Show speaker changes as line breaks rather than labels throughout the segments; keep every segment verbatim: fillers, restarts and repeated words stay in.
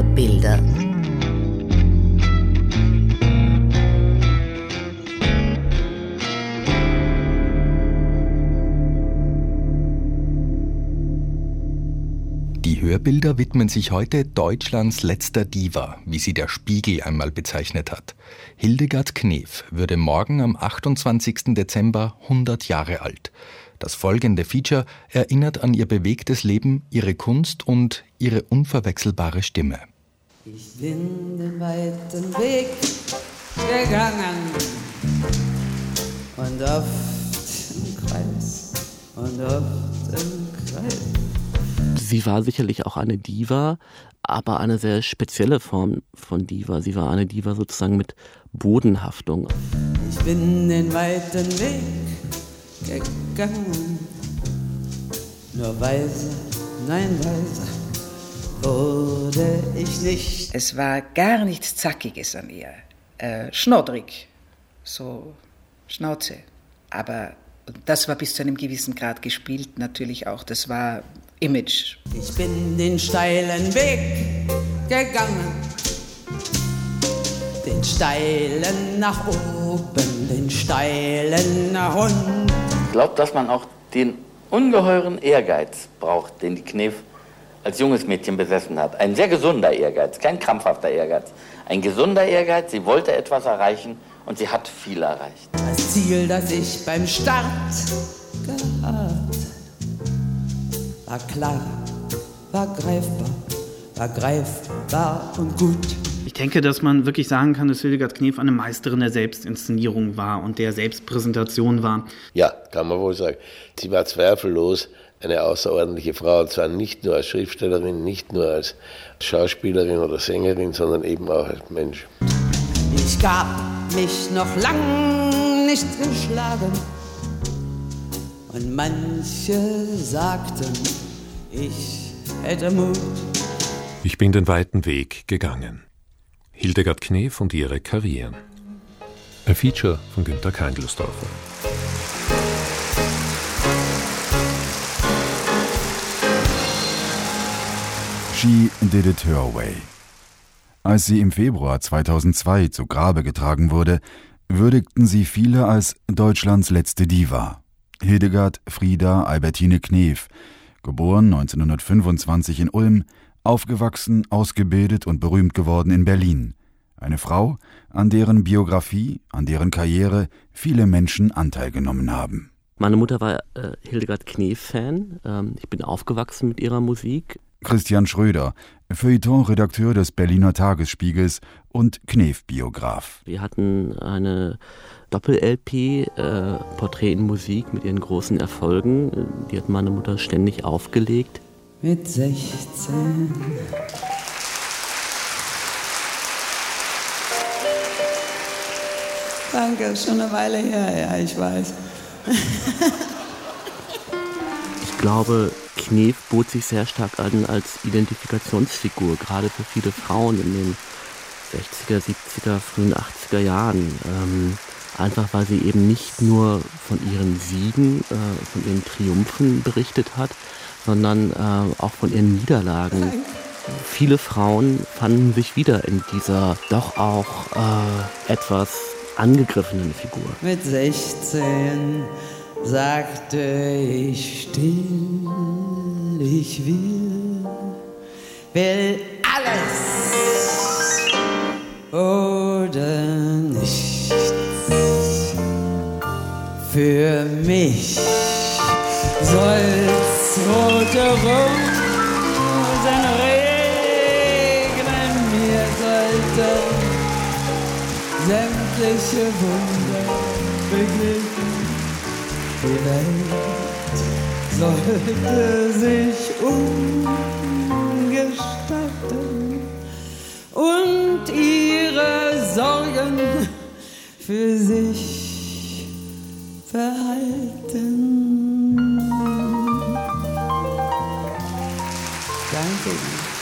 Hörbilder.
Die Hörbilder widmen sich heute Deutschlands letzter Diva, wie sie der Spiegel einmal bezeichnet hat. Hildegard Knef würde morgen am achtundzwanzigsten Dezember hundert Jahre alt. Das folgende Feature erinnert an ihr bewegtes Leben, ihre Kunst und ihre unverwechselbare Stimme.
Ich bin den weiten Weg gegangen und oft im Kreis und oft im Kreis.
Sie war sicherlich auch eine Diva, aber eine sehr spezielle Form von Diva. Sie war eine Diva sozusagen mit Bodenhaftung.
Ich bin den weiten Weg gegangen, nur weiser, nein weiser wurde ich nicht.
Es war gar nichts Zackiges an ihr, äh, schnoddrig, so Schnauze, aber das war bis zu einem gewissen Grad gespielt natürlich auch, das war Image.
Ich bin den steilen Weg gegangen, den steilen nach oben, den steilen nach unten.
Ich glaube, dass man auch den ungeheuren Ehrgeiz braucht, den die Knef als junges Mädchen besessen hat. Ein sehr gesunder Ehrgeiz, kein krampfhafter Ehrgeiz. Ein gesunder Ehrgeiz, sie wollte etwas erreichen und sie hat viel erreicht.
Das Ziel, das ich beim Start gehabt, war klar, war greifbar, war greifbar und gut.
Ich denke, dass man wirklich sagen kann, dass Hildegard Knef eine Meisterin der Selbstinszenierung war und der Selbstpräsentation war.
Ja, kann man wohl sagen. Sie war zweifellos eine außerordentliche Frau, und zwar nicht nur als Schriftstellerin, nicht nur als Schauspielerin oder Sängerin, sondern eben auch als Mensch.
Ich gab mich noch lang nicht geschlagen und manche sagten, ich hätte Mut.
Ich bin den weiten Weg gegangen. Hildegard Knef und ihre Karrieren. Ein Feature von Günter Keindlsdorfer.
She did it her way. Als sie im Februar zweitausendzwei zu Grabe getragen wurde, würdigten sie viele als Deutschlands letzte Diva. Hildegard Frieda Albertine Knef, geboren neunzehnhundertfünfundzwanzig in Ulm, aufgewachsen, ausgebildet und berühmt geworden in Berlin. Eine Frau, an deren Biografie, an deren Karriere viele Menschen Anteil genommen haben.
Meine Mutter war äh, Hildegard Knef-Fan. Ähm, ich bin aufgewachsen mit ihrer Musik.
Christian Schröder, Feuilleton-Redakteur des Berliner Tagesspiegels und Knef-Biograf.
Wir hatten eine Doppel-L P, äh, Porträt in Musik mit ihren großen Erfolgen. Die hat meine Mutter ständig aufgelegt.
Mit sechzehn. Danke, ist schon eine Weile her, ja, ich weiß.
Ich glaube, Knef bot sich sehr stark an als Identifikationsfigur, gerade für viele Frauen in den sechziger, siebziger, frühen achtziger Jahren. Ähm, einfach weil sie eben nicht nur von ihren Siegen, äh, von ihren Triumphen berichtet hat, sondern äh, auch von ihren Niederlagen. Viele Frauen fanden sich wieder in dieser doch auch äh, etwas angegriffenen Figur.
Mit sechzehn sagte ich still, ich will, will alles oder nichts. Für mich soll's rote Rosen regnen, mir sollte sämtliche Wunder begegnen. Die Welt sollte sich umgestalten und ihre Sorgen für sich verhalten. Danke.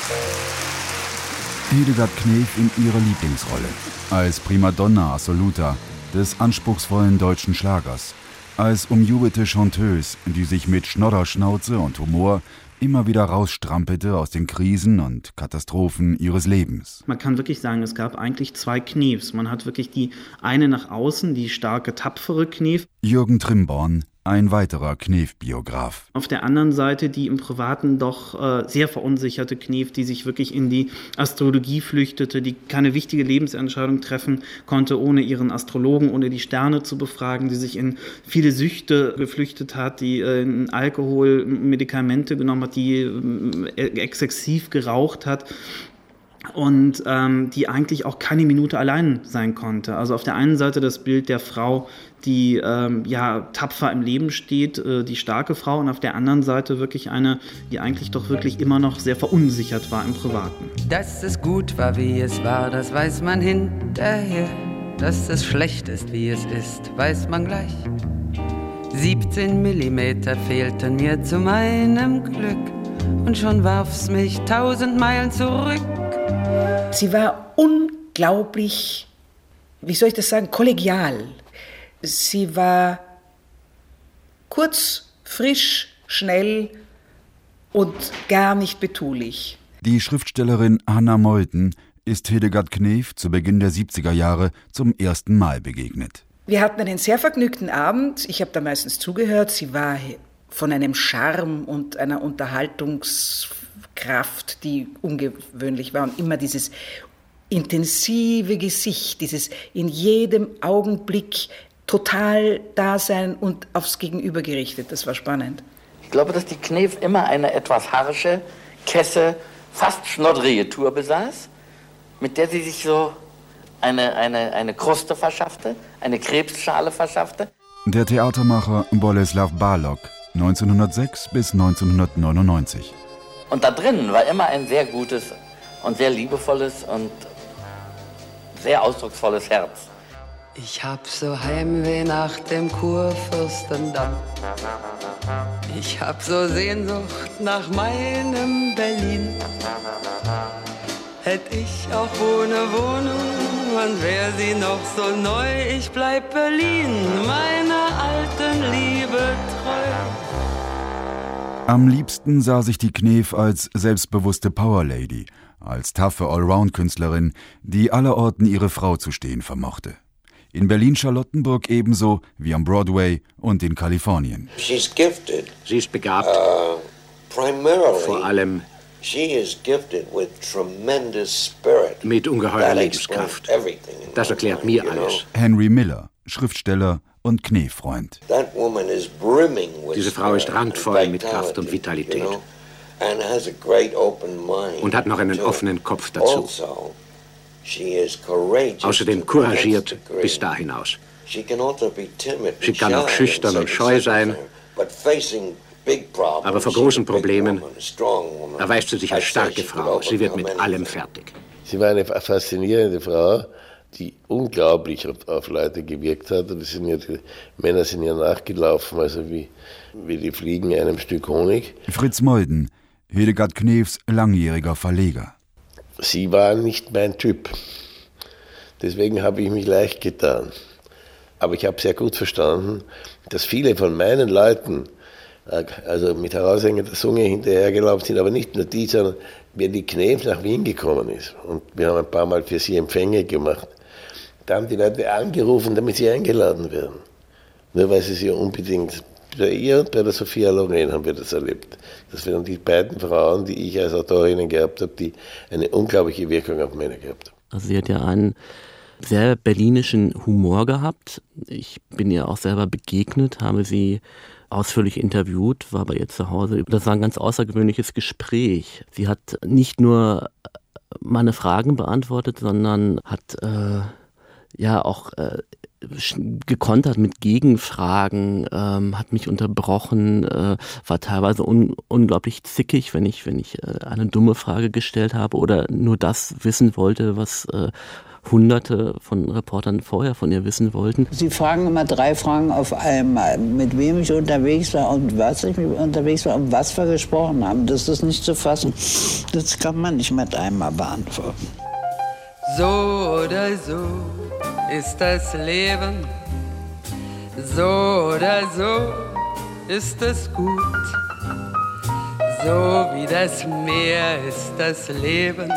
Hildegard Knef in ihrer Lieblingsrolle. Als Primadonna assoluta des anspruchsvollen deutschen Schlagers. Als umjubelte Chanteuse, die sich mit Schnodderschnauze und Humor immer wieder rausstrampelte aus den Krisen und Katastrophen ihres Lebens.
Man kann wirklich sagen, es gab eigentlich zwei Knefs. Man hat wirklich die eine nach außen, die starke, tapfere Knef.
Jürgen Trimborn, ein weiterer Knef-Biograf.
Auf der anderen Seite die im Privaten doch äh, sehr verunsicherte Knef, die sich wirklich in die Astrologie flüchtete, die keine wichtige Lebensentscheidung treffen konnte, ohne ihren Astrologen, ohne die Sterne zu befragen, die sich in viele Süchte geflüchtet hat, die äh, in Alkohol, Medikamente genommen hat, die äh, exzessiv geraucht hat. Und ähm, die eigentlich auch keine Minute allein sein konnte. Also auf der einen Seite das Bild der Frau, die ähm, ja tapfer im Leben steht, äh, die starke Frau, und auf der anderen Seite wirklich eine, die eigentlich doch wirklich immer noch sehr verunsichert war im Privaten.
Dass es gut war, wie es war, das weiß man hinterher. Dass es schlecht ist, wie es ist, weiß man gleich. siebzehn Millimeter fehlten mir zu meinem Glück und schon warf's mich tausend Meilen zurück.
Sie war unglaublich, wie soll ich das sagen, kollegial. Sie war kurz, frisch, schnell und gar nicht betulich.
Die Schriftstellerin Hannah Meuthen ist Hildegard Knef zu Beginn der siebziger Jahre zum ersten Mal begegnet.
Wir hatten einen sehr vergnügten Abend. Ich habe da meistens zugehört. Sie war von einem Charme und einer Unterhaltungskraft, die ungewöhnlich war, und immer dieses intensive Gesicht, dieses in jedem Augenblick total da sein und aufs Gegenüber gerichtet. Das war spannend.
Ich glaube, dass die Knef immer eine etwas harsche, kesse, fast schnoddrige Tour besaß, mit der sie sich so eine, eine, eine Kruste verschaffte, eine Krebsschale verschaffte.
Der Theatermacher Boleslav Balog, neunzehnhundertsechs bis neunzehnhundertneunundneunzig.
Und da drinnen war immer ein sehr gutes und sehr liebevolles und sehr ausdrucksvolles Herz.
Ich hab so Heimweh nach dem Kurfürstendamm. Ich hab so Sehnsucht nach meinem Berlin. Hätt ich auch ohne Wohnung und wär sie noch so neu, ich bleib Berlin, meiner alten Liebe treu.
Am liebsten sah sich die Knef als selbstbewusste Powerlady, als taffe Allround-Künstlerin, die allerorten ihre Frau zu stehen vermochte. In Berlin-Charlottenburg ebenso wie am Broadway und in Kalifornien.
She's gifted.
Sie ist begabt.
Uh, primarily,
vor allem
she is gifted with tremendous spirit.
Mit ungeheurer Lebenskraft. Das erklärt mir alles.
Henry Miller, Schriftsteller und Knef-Freund.
Diese Frau ist randvoll mit Kraft und Vitalität. Und hat noch einen offenen Kopf dazu. Außerdem couragiert bis da hinaus. Sie kann auch schüchtern und scheu sein, aber vor großen Problemen erweist sie sich als starke Frau. Sie wird mit allem fertig.
Sie war eine faszinierende Frau, die unglaublich auf, auf Leute gewirkt hat. Und das sind ja, die Männer sind ja nachgelaufen, also wie, wie die Fliegen einem Stück Honig.
Fritz Meuthen, Hildegard Knefs langjähriger Verleger.
Sie war nicht mein Typ. Deswegen habe ich mich leicht getan. Aber ich habe sehr gut verstanden, dass viele von meinen Leuten, also mit heraushängender Zunge hinterhergelaufen sind, aber nicht nur die, sondern wenn die Knef nach Wien gekommen ist und wir haben ein paar Mal für sie Empfänge gemacht, da haben die Leute angerufen, damit sie eingeladen werden. Nur weil sie sie unbedingt, bei ihr und bei der Sophia Loren haben wir das erlebt. Das waren die beiden Frauen, die ich als Autorinnen gehabt habe, die eine unglaubliche Wirkung auf Männer gehabt haben.
Also sie hat ja einen sehr berlinischen Humor gehabt. Ich bin ihr auch selber begegnet, habe sie ausführlich interviewt, war bei ihr zu Hause. Das war ein ganz außergewöhnliches Gespräch. Sie hat nicht nur meine Fragen beantwortet, sondern hat äh, ja auch äh, gekontert mit Gegenfragen, ähm, hat mich unterbrochen, äh, war teilweise un- unglaublich zickig, wenn ich, wenn ich äh, eine dumme Frage gestellt habe oder nur das wissen wollte, was äh, Hunderte von Reportern vorher von ihr wissen wollten.
Sie fragen immer drei Fragen auf einmal, mit wem ich unterwegs war und was ich unterwegs war und was wir gesprochen haben. Das ist nicht zu fassen. Das kann man nicht mit einmal beantworten.
So oder so ist das Leben, so oder so ist es gut. So wie das Meer ist das Leben,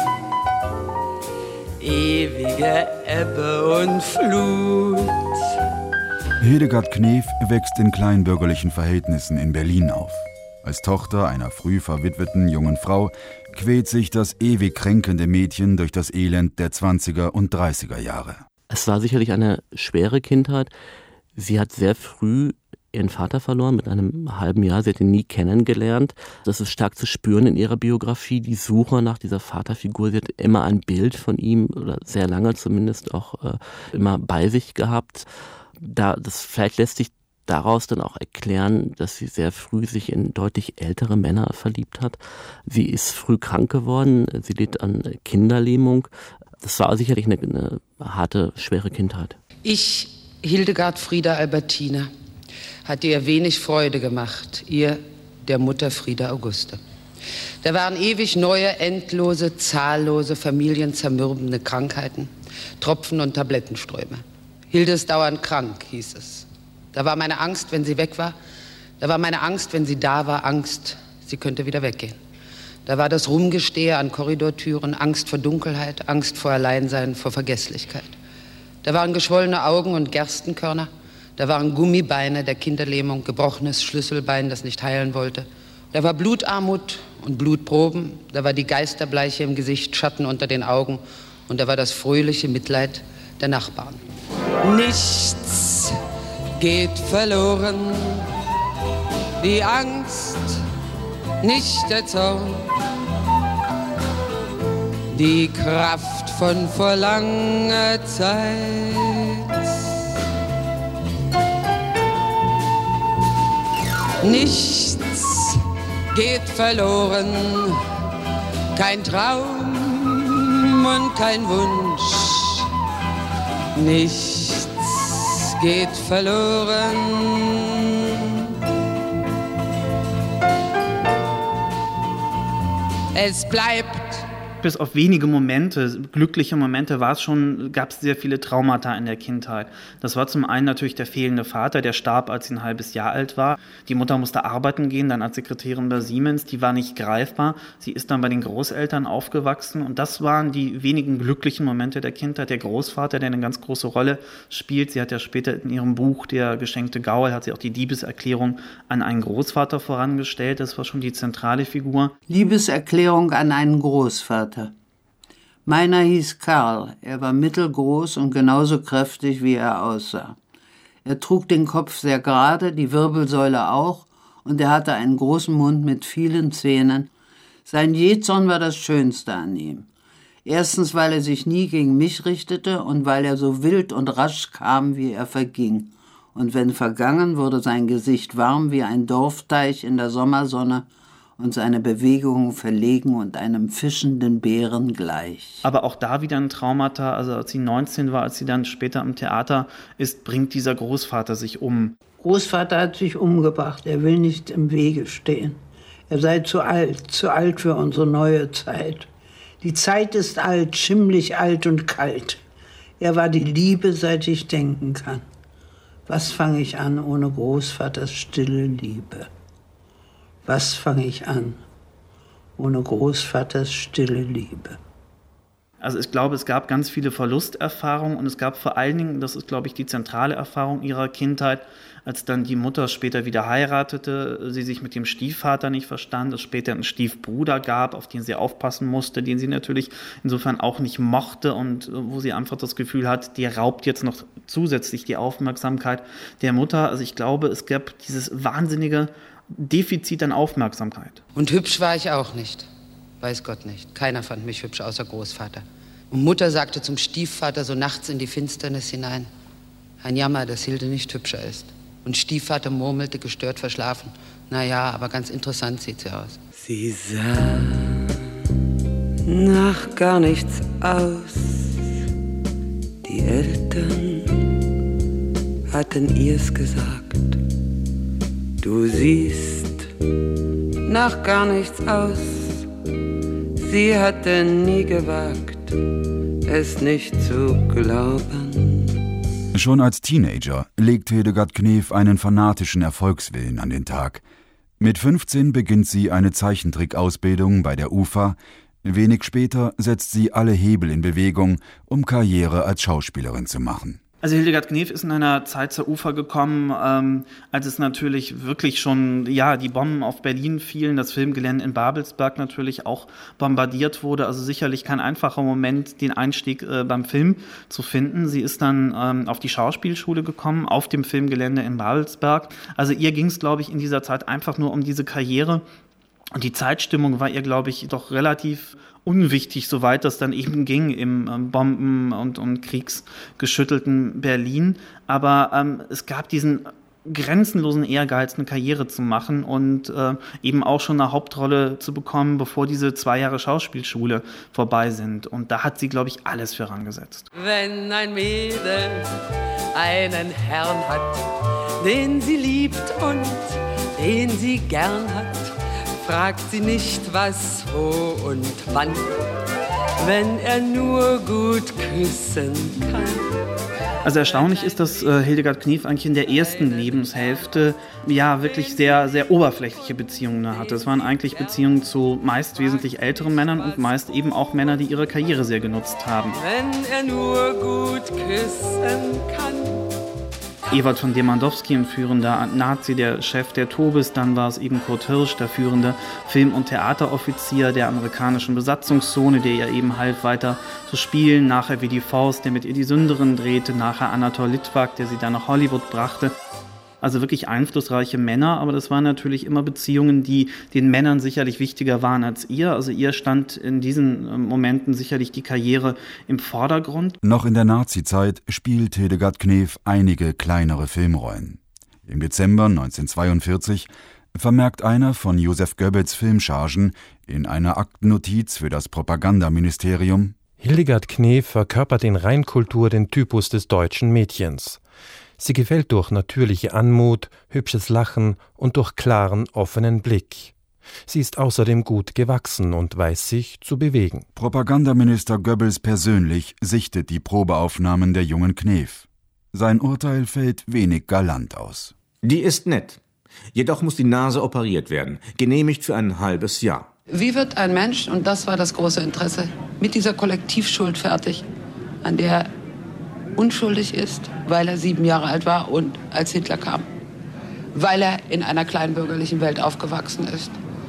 ewige Ebbe und Flut.
Hildegard Knef wächst in kleinbürgerlichen Verhältnissen in Berlin auf. Als Tochter einer früh verwitweten jungen Frau quält sich das ewig kränkende Mädchen durch das Elend der zwanziger und dreißiger Jahre.
Es war sicherlich eine schwere Kindheit. Sie hat sehr früh ihren Vater verloren, mit einem halben Jahr. Sie hat ihn nie kennengelernt. Das ist stark zu spüren in ihrer Biografie, die Suche nach dieser Vaterfigur. Sie hat immer ein Bild von ihm, oder sehr lange zumindest, auch äh, immer bei sich gehabt. Da, das vielleicht lässt sich daraus dann auch erklären, dass sie sehr früh sich in deutlich ältere Männer verliebt hat. Sie ist früh krank geworden, sie litt an Kinderlähmung. Das war sicherlich eine, eine harte, schwere Kindheit.
Ich, Hildegard Frieda Albertina, hatte ihr wenig Freude gemacht, ihr, der Mutter Frieda Auguste. Da waren ewig neue, endlose, zahllose, familienzermürbende Krankheiten, Tropfen und Tablettenströme. Hilde ist dauernd krank, hieß es. Da war meine Angst, wenn sie weg war. Da war meine Angst, wenn sie da war, Angst, sie könnte wieder weggehen. Da war das Rumgestehe an Korridortüren, Angst vor Dunkelheit, Angst vor Alleinsein, vor Vergesslichkeit. Da waren geschwollene Augen und Gerstenkörner. Da waren Gummibeine der Kinderlähmung, gebrochenes Schlüsselbein, das nicht heilen wollte. Da war Blutarmut und Blutproben. Da war die Geisterbleiche im Gesicht, Schatten unter den Augen. Und da war das fröhliche Mitleid der Nachbarn. Nichts geht verloren, die Angst, nicht der Zorn, die Kraft von vor langer Zeit. Nichts geht verloren, kein Traum und kein Wunsch. Nichts geht verloren. Es bleibt.
Bis auf wenige Momente, glückliche Momente, war es schon, gab es sehr viele Traumata in der Kindheit. Das war zum einen natürlich der fehlende Vater, der starb, als sie ein halbes Jahr alt war. Die Mutter musste arbeiten gehen, dann als Sekretärin bei Siemens, die war nicht greifbar. Sie ist dann bei den Großeltern aufgewachsen und das waren die wenigen glücklichen Momente der Kindheit. Der Großvater, der eine ganz große Rolle spielt. Sie hat ja später in ihrem Buch Der geschenkte Gaul, hat sie auch die Liebeserklärung an einen Großvater vorangestellt. Das war schon die zentrale Figur.
Liebeserklärung an einen Großvater. Meiner hieß Karl, er war mittelgroß und genauso kräftig, wie er aussah. Er trug den Kopf sehr gerade, die Wirbelsäule auch, und er hatte einen großen Mund mit vielen Zähnen. Sein Jähzorn war das Schönste an ihm. Erstens, weil er sich nie gegen mich richtete und weil er so wild und rasch kam, wie er verging. Und wenn vergangen, wurde sein Gesicht warm wie ein Dorfteich in der Sommersonne, und seine Bewegungen verlegen und einem fischenden Bären gleich.
Aber auch da wieder ein Traumata, also als sie neunzehn war, als sie dann später am Theater ist, bringt dieser Großvater sich um.
Großvater hat sich umgebracht, er will nicht im Wege stehen. Er sei zu alt, zu alt für unsere neue Zeit. Die Zeit ist alt, schimmlig alt und kalt. Er war die Liebe, seit ich denken kann. Was fange ich an ohne Großvaters stille Liebe? Was fange ich an ohne Großvaters stille Liebe?
Also ich glaube, es gab ganz viele Verlusterfahrungen und es gab vor allen Dingen, das ist, glaube ich, die zentrale Erfahrung ihrer Kindheit, als dann die Mutter später wieder heiratete, sie sich mit dem Stiefvater nicht verstand, es später einen Stiefbruder gab, auf den sie aufpassen musste, den sie natürlich insofern auch nicht mochte und wo sie einfach das Gefühl hat, der raubt jetzt noch zusätzlich die Aufmerksamkeit der Mutter. Also ich glaube, es gab dieses wahnsinnige Defizit an Aufmerksamkeit.
Und hübsch war ich auch nicht. Weiß Gott nicht. Keiner fand mich hübsch, außer Großvater. Und Mutter sagte zum Stiefvater so nachts in die Finsternis hinein: Ein Jammer, dass Hilde nicht hübscher ist. Und Stiefvater murmelte, gestört verschlafen: Na ja, aber ganz interessant sieht sie aus. Sie sah nach gar nichts aus. Die Eltern hatten ihr's gesagt. Du siehst nach gar nichts aus. Sie hatte nie gewagt, es nicht zu glauben.
Schon als Teenager legt Hildegard Knef einen fanatischen Erfolgswillen an den Tag. Mit fünfzehn beginnt sie eine Zeichentrick-Ausbildung bei der U F A. Wenig später setzt sie alle Hebel in Bewegung, um Karriere als Schauspielerin zu machen.
Also Hildegard Knef ist in einer Zeit zur U F A gekommen, ähm, als es natürlich wirklich schon, ja, die Bomben auf Berlin fielen, das Filmgelände in Babelsberg natürlich auch bombardiert wurde. Also sicherlich kein einfacher Moment, den Einstieg äh, beim Film zu finden. Sie ist dann ähm, auf die Schauspielschule gekommen, auf dem Filmgelände in Babelsberg. Also ihr ging es, glaube ich, in dieser Zeit einfach nur um diese Karriere. Und die Zeitstimmung war ihr, glaube ich, doch relativ unwichtig, soweit das dann eben ging im ähm, Bomben- und, und kriegsgeschüttelten Berlin. Aber ähm, es gab diesen grenzenlosen Ehrgeiz, eine Karriere zu machen und äh, eben auch schon eine Hauptrolle zu bekommen, bevor diese zwei Jahre Schauspielschule vorbei sind. Und da hat sie, glaube ich, alles für herangesetzt.
Wenn ein Mädel einen Herrn hat, den sie liebt und den sie gern hat, fragt sie nicht was, wo und wann, wenn er nur gut küssen kann.
Also erstaunlich ist, dass äh, Hildegard Knef eigentlich in der ersten Lebenshälfte ja wirklich sehr, sehr oberflächliche Beziehungen hatte. Es waren eigentlich Beziehungen zu meist wesentlich älteren Männern und meist eben auch Männer, die ihre Karriere sehr genutzt haben.
Wenn er nur gut küssen kann.
Ewald von Demandowski, ein führender Nazi, der Chef der Tobis, dann war es eben Kurt Hirsch, der führende Film- und Theateroffizier der amerikanischen Besatzungszone, der ihr eben half, weiter zu spielen, nachher Willi Faust, der mit ihr die Sünderin drehte, nachher Anatol Litvak, der sie dann nach Hollywood brachte. Also wirklich einflussreiche Männer, aber das waren natürlich immer Beziehungen, die den Männern sicherlich wichtiger waren als ihr. Also ihr stand in diesen Momenten sicherlich die Karriere im Vordergrund.
Noch in der Nazizeit spielt Hildegard Knef einige kleinere Filmrollen. Im Dezember neunzehnhundertzweiundvierzig vermerkt einer von Joseph Goebbels Filmchargen in einer Aktennotiz für das Propagandaministerium:
Hildegard Knef verkörpert in Reinkultur den Typus des deutschen Mädchens. Sie gefällt durch natürliche Anmut, hübsches Lachen und durch klaren, offenen Blick. Sie ist außerdem gut gewachsen und weiß sich zu bewegen.
Propagandaminister Goebbels persönlich sichtet die Probeaufnahmen der jungen Knef. Sein Urteil fällt wenig galant aus.
Die ist nett. Jedoch muss die Nase operiert werden. Genehmigt für ein halbes Jahr.
Wie wird ein Mensch, und das war das große Interesse, mit dieser Kollektivschuld fertig, an der er unschuldig ist, weil er sieben Jahre alt war und als Hitler kam, weil er in einer kleinbürgerlichen Welt aufgewachsen ist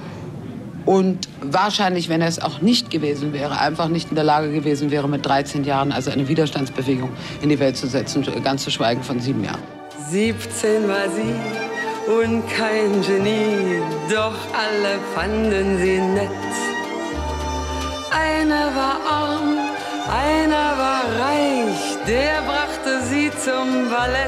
und wahrscheinlich, wenn er es auch nicht gewesen wäre, einfach nicht in der Lage gewesen wäre, mit dreizehn Jahren also eine Widerstandsbewegung in die Welt zu setzen, ganz zu schweigen von sieben Jahren.
siebzehn war sie und kein Genie, doch alle fanden sie nett. Einer war arm, einer war reich, der brachte sie zum Ballett.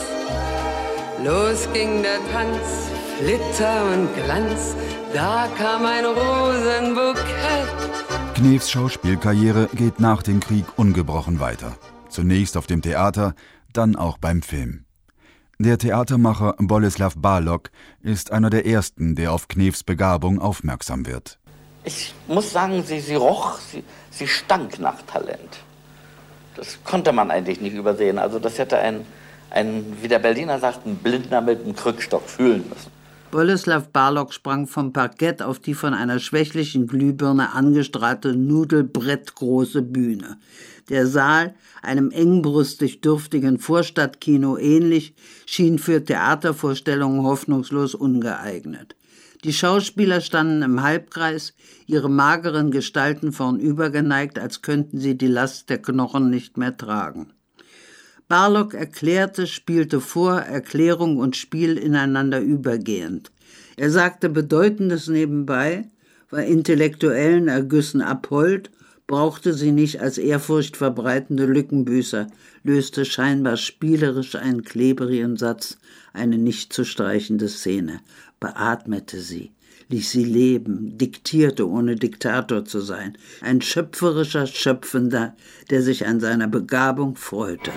Los ging der Tanz, Flitter und Glanz, da kam ein Rosenbukett.
Knefs Schauspielkarriere geht nach dem Krieg ungebrochen weiter. Zunächst auf dem Theater, dann auch beim Film. Der Theatermacher Boleslav Balog ist einer der ersten, der auf Knefs Begabung aufmerksam wird.
Ich muss sagen, sie, sie roch, sie, sie stank nach Talent. Das konnte man eigentlich nicht übersehen. Also das hätte ein, ein, wie der Berliner sagt, ein Blindner mit einem Krückstock fühlen müssen.
Boleslav Balog sprang vom Parkett auf die von einer schwächlichen Glühbirne angestrahlte nudelbrettgroße Bühne. Der Saal, einem engbrüstig dürftigen Vorstadtkino ähnlich, schien für Theatervorstellungen hoffnungslos ungeeignet. Die Schauspieler standen im Halbkreis, ihre mageren Gestalten vornübergeneigt, als könnten sie die Last der Knochen nicht mehr tragen. Balog erklärte, spielte vor, Erklärung und Spiel ineinander übergehend. Er sagte Bedeutendes nebenbei, war intellektuellen Ergüssen abhold, brauchte sie nicht als ehrfurchtverbreitende Lückenbüßer, löste scheinbar spielerisch einen klebrigen Satz, eine nicht zu streichende Szene, beatmete sie, ließ sie leben, diktierte, ohne Diktator zu sein, ein schöpferischer Schöpfender, der sich an seiner Begabung freute.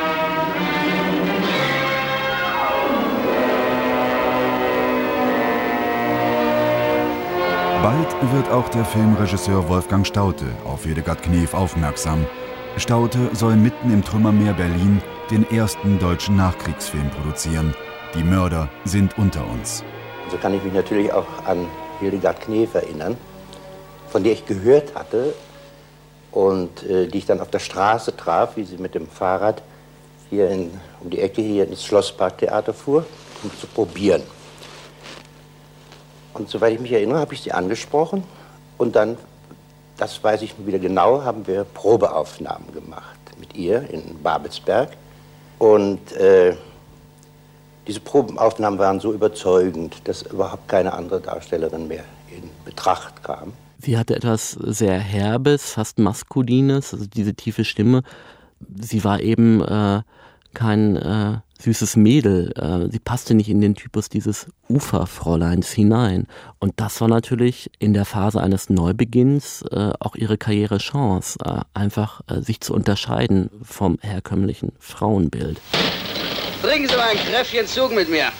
Bald wird auch der Filmregisseur Wolfgang Staudte auf Hildegard Knef aufmerksam. Staudte soll mitten im Trümmermeer Berlin den ersten deutschen Nachkriegsfilm produzieren. Die Mörder sind unter uns.
so kann ich mich natürlich auch an Hildegard Knef erinnern, von der ich gehört hatte und äh, die ich dann auf der Straße traf, wie sie mit dem Fahrrad hier in, um die Ecke hier ins Schlossparktheater fuhr, um zu probieren. Und soweit ich mich erinnere, habe ich sie angesprochen und dann, das weiß ich wieder genau, haben wir Probeaufnahmen gemacht mit ihr in Babelsberg. Und äh, diese Probeaufnahmen waren so überzeugend, dass überhaupt keine andere Darstellerin mehr in Betracht kam.
Sie hatte etwas sehr Herbes, fast Maskulines, also diese tiefe Stimme. Sie war eben äh, kein äh, süßes Mädel. Äh, sie passte nicht in den Typus dieses Uferfräuleins hinein. Und das war natürlich in der Phase eines Neubeginns äh, auch ihre Karrierechance, äh, einfach äh, sich zu unterscheiden vom herkömmlichen Frauenbild.
Trinken Sie mal ein Kräftchen Zug mit mir.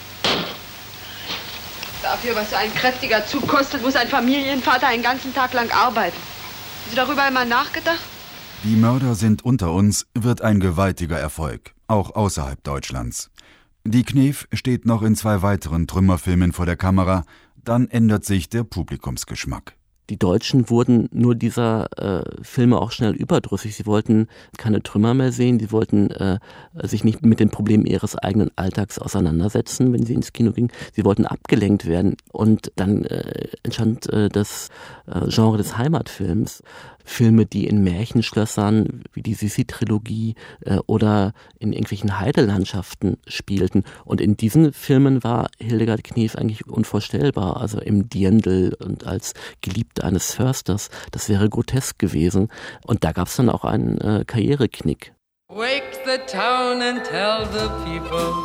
Dafür, was so ein kräftiger Zug kostet, muss ein Familienvater einen ganzen Tag lang arbeiten. Haben Sie darüber einmal nachgedacht?
Die Mörder sind unter uns wird ein gewaltiger Erfolg, auch außerhalb Deutschlands. Die Knef steht noch in zwei weiteren Trümmerfilmen vor der Kamera, dann ändert sich der Publikumsgeschmack.
Die Deutschen wurden nur dieser äh, Filme auch schnell überdrüssig. Sie wollten keine Trümmer mehr sehen, sie wollten äh, sich nicht mit den Problemen ihres eigenen Alltags auseinandersetzen, wenn sie ins Kino gingen. Sie wollten abgelenkt werden und dann äh, entstand äh, das äh, Genre des Heimatfilms. Filme, die in Märchenschlössern wie die Sissi-Trilogie äh, oder in irgendwelchen Heidelandschaften spielten. Und in diesen Filmen war Hildegard Knef eigentlich unvorstellbar. Also im Dirndl und als Geliebte eines Försters, das wäre grotesk gewesen. Und da gab es dann auch einen äh, Karriereknick.
Wake the town and tell the people,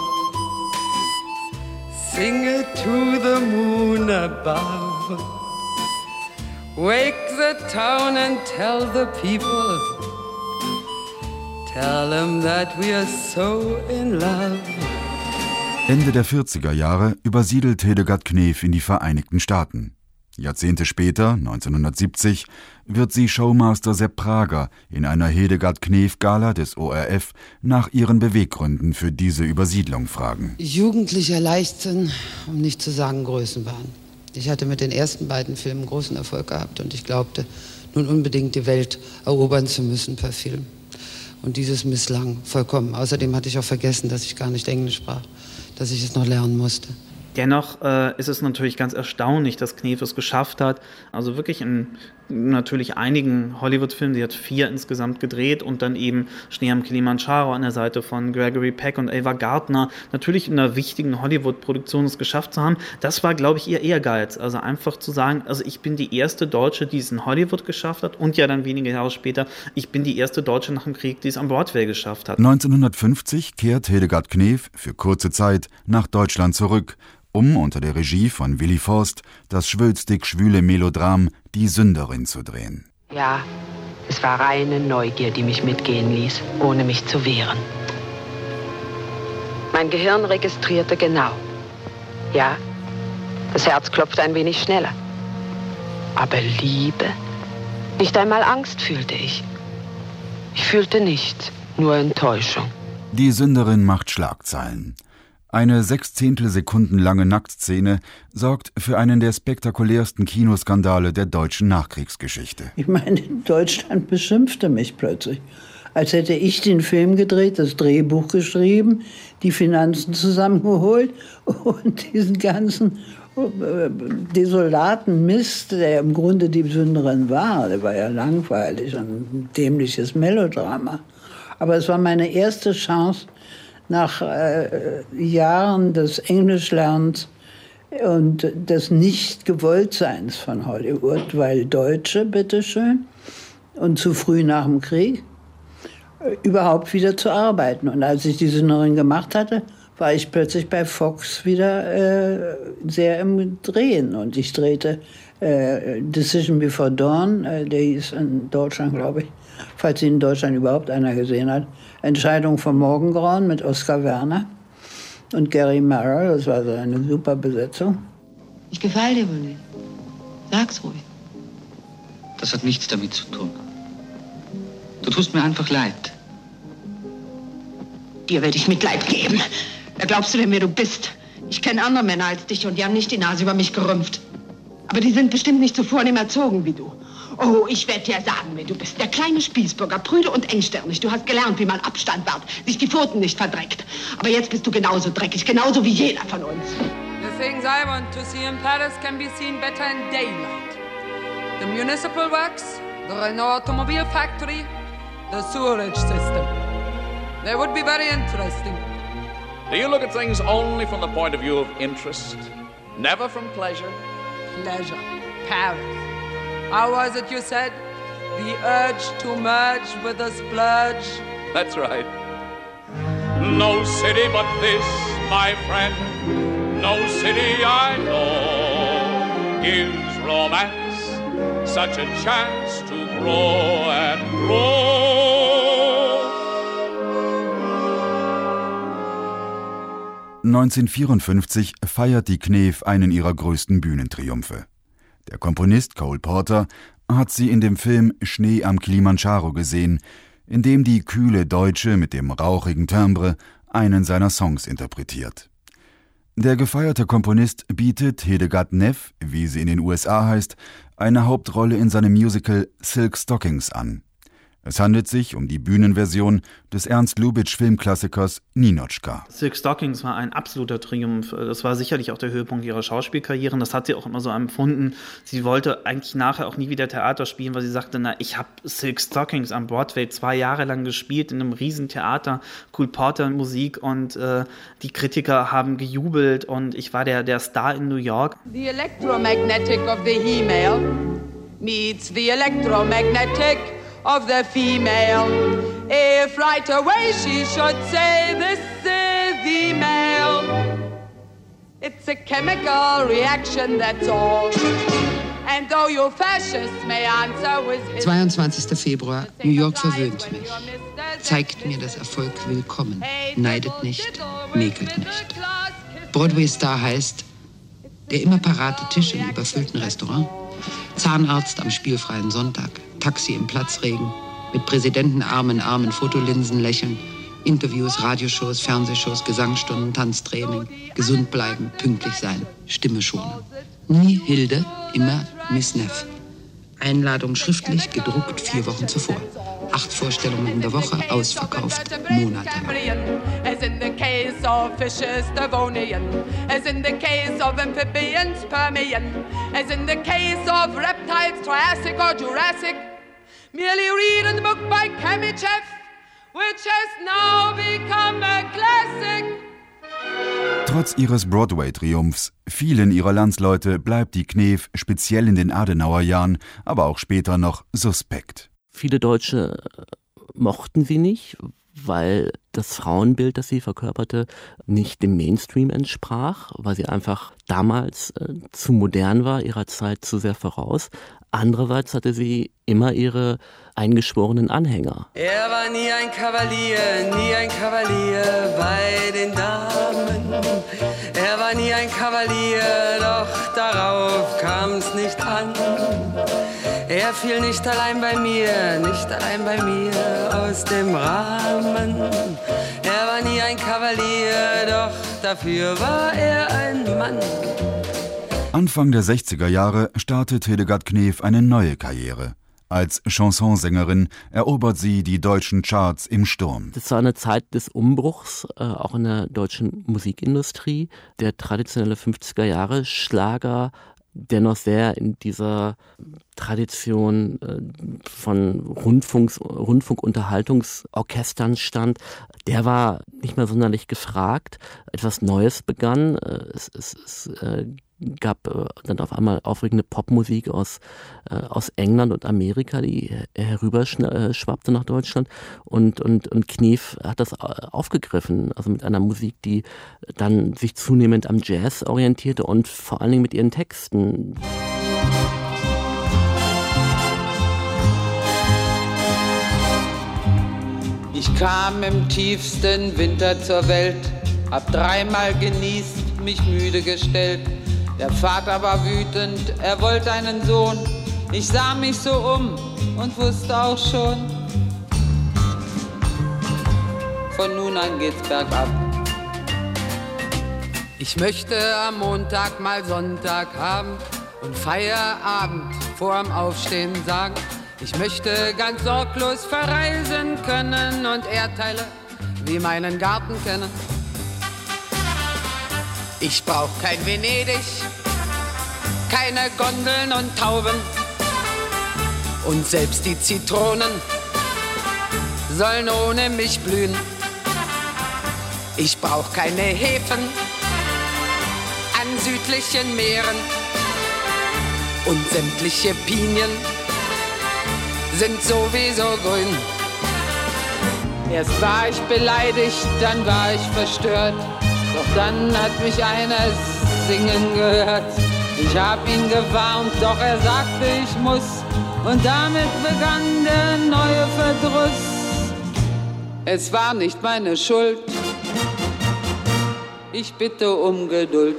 sing it to the moon above. Wake the town and tell the people, tell them that we're so in love.
Ende der vierziger Jahre übersiedelt Hildegard Knef in die Vereinigten Staaten. Jahrzehnte später, neunzehnhundertsiebzig, wird sie Showmaster Sepp Prager in einer Hildegard Knef-Gala des O R F nach ihren Beweggründen für diese Übersiedlung fragen.
Jugendlicher Leichtsinn, um nicht zu sagen Größenwahn. Ich hatte mit den ersten beiden Filmen großen Erfolg gehabt und ich glaubte, nun unbedingt die Welt erobern zu müssen per Film. Und dieses misslang vollkommen. Außerdem hatte ich auch vergessen, dass ich gar nicht Englisch sprach, dass ich es noch lernen musste.
Dennoch äh, ist es natürlich ganz erstaunlich, dass Knef es geschafft hat, also wirklich in natürlich einigen Hollywood-Filmen, sie hat vier insgesamt gedreht und dann eben Schnee am Kilimanjaro an der Seite von Gregory Peck und Ava Gardner, natürlich in einer wichtigen Hollywood-Produktion es geschafft zu haben. Das war, glaube ich, ihr Ehrgeiz, also einfach zu sagen, also ich bin die erste Deutsche, die es in Hollywood geschafft hat und ja dann wenige Jahre später, ich bin die erste Deutsche nach dem Krieg, die es am Broadway geschafft hat.
neunzehnhundertfünfzig kehrt Hildegard Knef für kurze Zeit nach Deutschland zurück, um unter der Regie von Willi Forst das schwülstig-schwüle Melodram Die Sünderin zu drehen.
Ja, es war reine Neugier, die mich mitgehen ließ, ohne mich zu wehren. Mein Gehirn registrierte genau. Ja, das Herz klopfte ein wenig schneller. Aber Liebe? Nicht einmal Angst fühlte ich. Ich fühlte nichts, nur Enttäuschung.
Die Sünderin macht Schlagzeilen. Eine Sechzehntel-Sekunden lange Nacktszene sorgt für einen der spektakulärsten Kinoskandale der deutschen Nachkriegsgeschichte.
Ich meine, Deutschland beschimpfte mich plötzlich. Als hätte ich den Film gedreht, das Drehbuch geschrieben, die Finanzen zusammengeholt und diesen ganzen desolaten Mist, der im Grunde die Sünderin war. Der war ja langweilig und ein dämliches Melodrama. Aber es war meine erste Chance, nach äh, Jahren des Englischlernens und des Nicht-Gewolltseins von Hollywood, weil Deutsche, bitteschön, und zu früh nach dem Krieg, äh, überhaupt wieder zu arbeiten. Und als ich die Sünderin gemacht hatte, war ich plötzlich bei Fox wieder äh, sehr im Drehen. Und ich drehte äh, Decision Before Dawn, äh, der hieß in Deutschland, glaube ich, falls ihn in Deutschland überhaupt einer gesehen hat, Entscheidung vom Morgengrauen mit Oskar Werner und Gary Merrill. Das war so eine super Besetzung.
Ich gefalle dir wohl nicht. Sag's ruhig.
Das hat nichts damit zu tun. Du tust mir einfach leid.
Dir werde ich Mitleid geben. Wer glaubst du denn, wer du bist?
Ich kenne andere Männer als dich und die haben nicht die Nase über mich gerümpft. Aber die sind bestimmt nicht so vornehm erzogen wie du. Oh, ich werde dir sagen, wer du bist. Der kleine Spießbürger, prüde und engstirnig. Du hast gelernt, wie man Abstand wahrt, sich die Pfoten nicht verdreckt. Aber jetzt bist du genauso dreckig, genauso wie jeder von uns.
The things I want to see in Paris can be seen better in daylight. The municipal works, the Renault automobile factory, the sewerage system. They would be very interesting.
Do you look at things only from the point of view of interest, never from pleasure?
Pleasure. Paris. How was it you said? The urge to merge with the splurge?
That's right. No city but this, my friend, no city I know gives romance such a chance to grow and grow.
neunzehnhundertvierundfünfzig feiert die Knef einen ihrer größten Bühnentriumphe. Der Komponist Cole Porter hat sie in dem Film Schnee am Kilimanjaro gesehen, in dem die kühle Deutsche mit dem rauchigen Timbre einen seiner Songs interpretiert. Der gefeierte Komponist bietet Hildegard Neff, wie sie in den U S A heißt, eine Hauptrolle in seinem Musical Silk Stockings an. Es handelt sich um die Bühnenversion des Ernst Lubitsch-Filmklassikers Ninotchka.
Silk Stockings war ein absoluter Triumph. Das war sicherlich auch der Höhepunkt ihrer Schauspielkarrieren. Das hat sie auch immer so empfunden. Sie wollte eigentlich nachher auch nie wieder Theater spielen, weil sie sagte, na, ich habe Silk Stockings am Broadway zwei Jahre lang gespielt in einem riesen Theater, Cole Porter Musik und äh, die Kritiker haben gejubelt und ich war der, der Star in New York.
The electromagnetic of the he-male meets the electromagnetic of the female. If right away she should say this is the male, it's a chemical reaction, that's all. And though you fascists may answer with his...
zweiundzwanzigster Februar, New York verwöhnt mich. Zeigt mir, dass Erfolg willkommen. Neidet nicht, mäkelt nicht. Broadway-Star heißt, der immer parate Tisch im überfüllten Restaurant, Zahnarzt am spielfreien Sonntag, Taxi im Platzregen, mit Präsidenten Arm in Arm in Fotolinsen lächeln, Interviews, Radioshows, Fernsehshows, Gesangsstunden, Tanztraining, gesund bleiben, pünktlich sein, Stimme schonen. Nie Hilde, immer Miss Neff. Einladung schriftlich, gedruckt vier Wochen zuvor. Acht Vorstellungen in der Woche, ausverkauft, Monate.
As in the case of fishes, Devonian. As in the case of amphibians, Permian. As in the case of reptiles, Triassic or Jurassic. Merely read in the book by Chemichev, which has now become a classic.
Trotz ihres Broadway-Triumphs, vielen ihrer Landsleute bleibt die Knef speziell in den Adenauerjahren, aber auch später noch suspekt.
Viele Deutsche mochten sie nicht, weil das Frauenbild, das sie verkörperte, nicht dem Mainstream entsprach, weil sie einfach damals äh, zu modern war, ihrer Zeit zu sehr voraus. Andererseits hatte sie immer ihre eingeschworenen Anhänger.
Er war nie ein Kavalier, nie ein Kavalier bei den Damen. Er war nie ein Kavalier, doch darauf kam's nicht an. Er fiel nicht allein bei mir, nicht allein bei mir aus dem Rahmen. Er war nie ein Kavalier, doch dafür war er ein Mann.
Anfang der sechziger Jahre startet Hildegard Knef eine neue Karriere. Als Chansonsängerin erobert sie die deutschen Charts im Sturm.
Das war eine Zeit des Umbruchs, äh, auch in der deutschen Musikindustrie. Der traditionelle fünfziger Jahre Schlager, der noch sehr in dieser Tradition äh, von Rundfunks, Rundfunkunterhaltungsorchestern stand, der war nicht mehr sonderlich gefragt. Etwas Neues begann. Es, es, es äh, gab äh, dann auf einmal aufregende Popmusik aus, äh, aus England und Amerika, die herüberschwappte nach Deutschland. Und, und, und Knef hat das aufgegriffen, also mit einer Musik, die dann sich zunehmend am Jazz orientierte und vor allen Dingen mit ihren Texten.
Ich kam im tiefsten Winter zur Welt, hab dreimal genießt, mich müde gestellt. Der Vater war wütend, er wollte einen Sohn. Ich sah mich so um und wusste auch schon, von nun an geht's bergab. Ich möchte am Montag mal Sonntag haben und Feierabend vorm Aufstehen sagen. Ich möchte ganz sorglos verreisen können und Erdteile wie meinen Garten kennen. Ich brauch kein Venedig, keine Gondeln und Tauben. Und selbst die Zitronen sollen ohne mich blühen. Ich brauch keine Häfen an südlichen Meeren. Und sämtliche Pinien sind sowieso grün. Erst war ich beleidigt, dann war ich verstört. Doch dann hat mich einer singen gehört. Ich hab ihn gewarnt, doch er sagte, ich muss. Und damit begann der neue Verdruss. Es war nicht meine Schuld. Ich bitte um Geduld.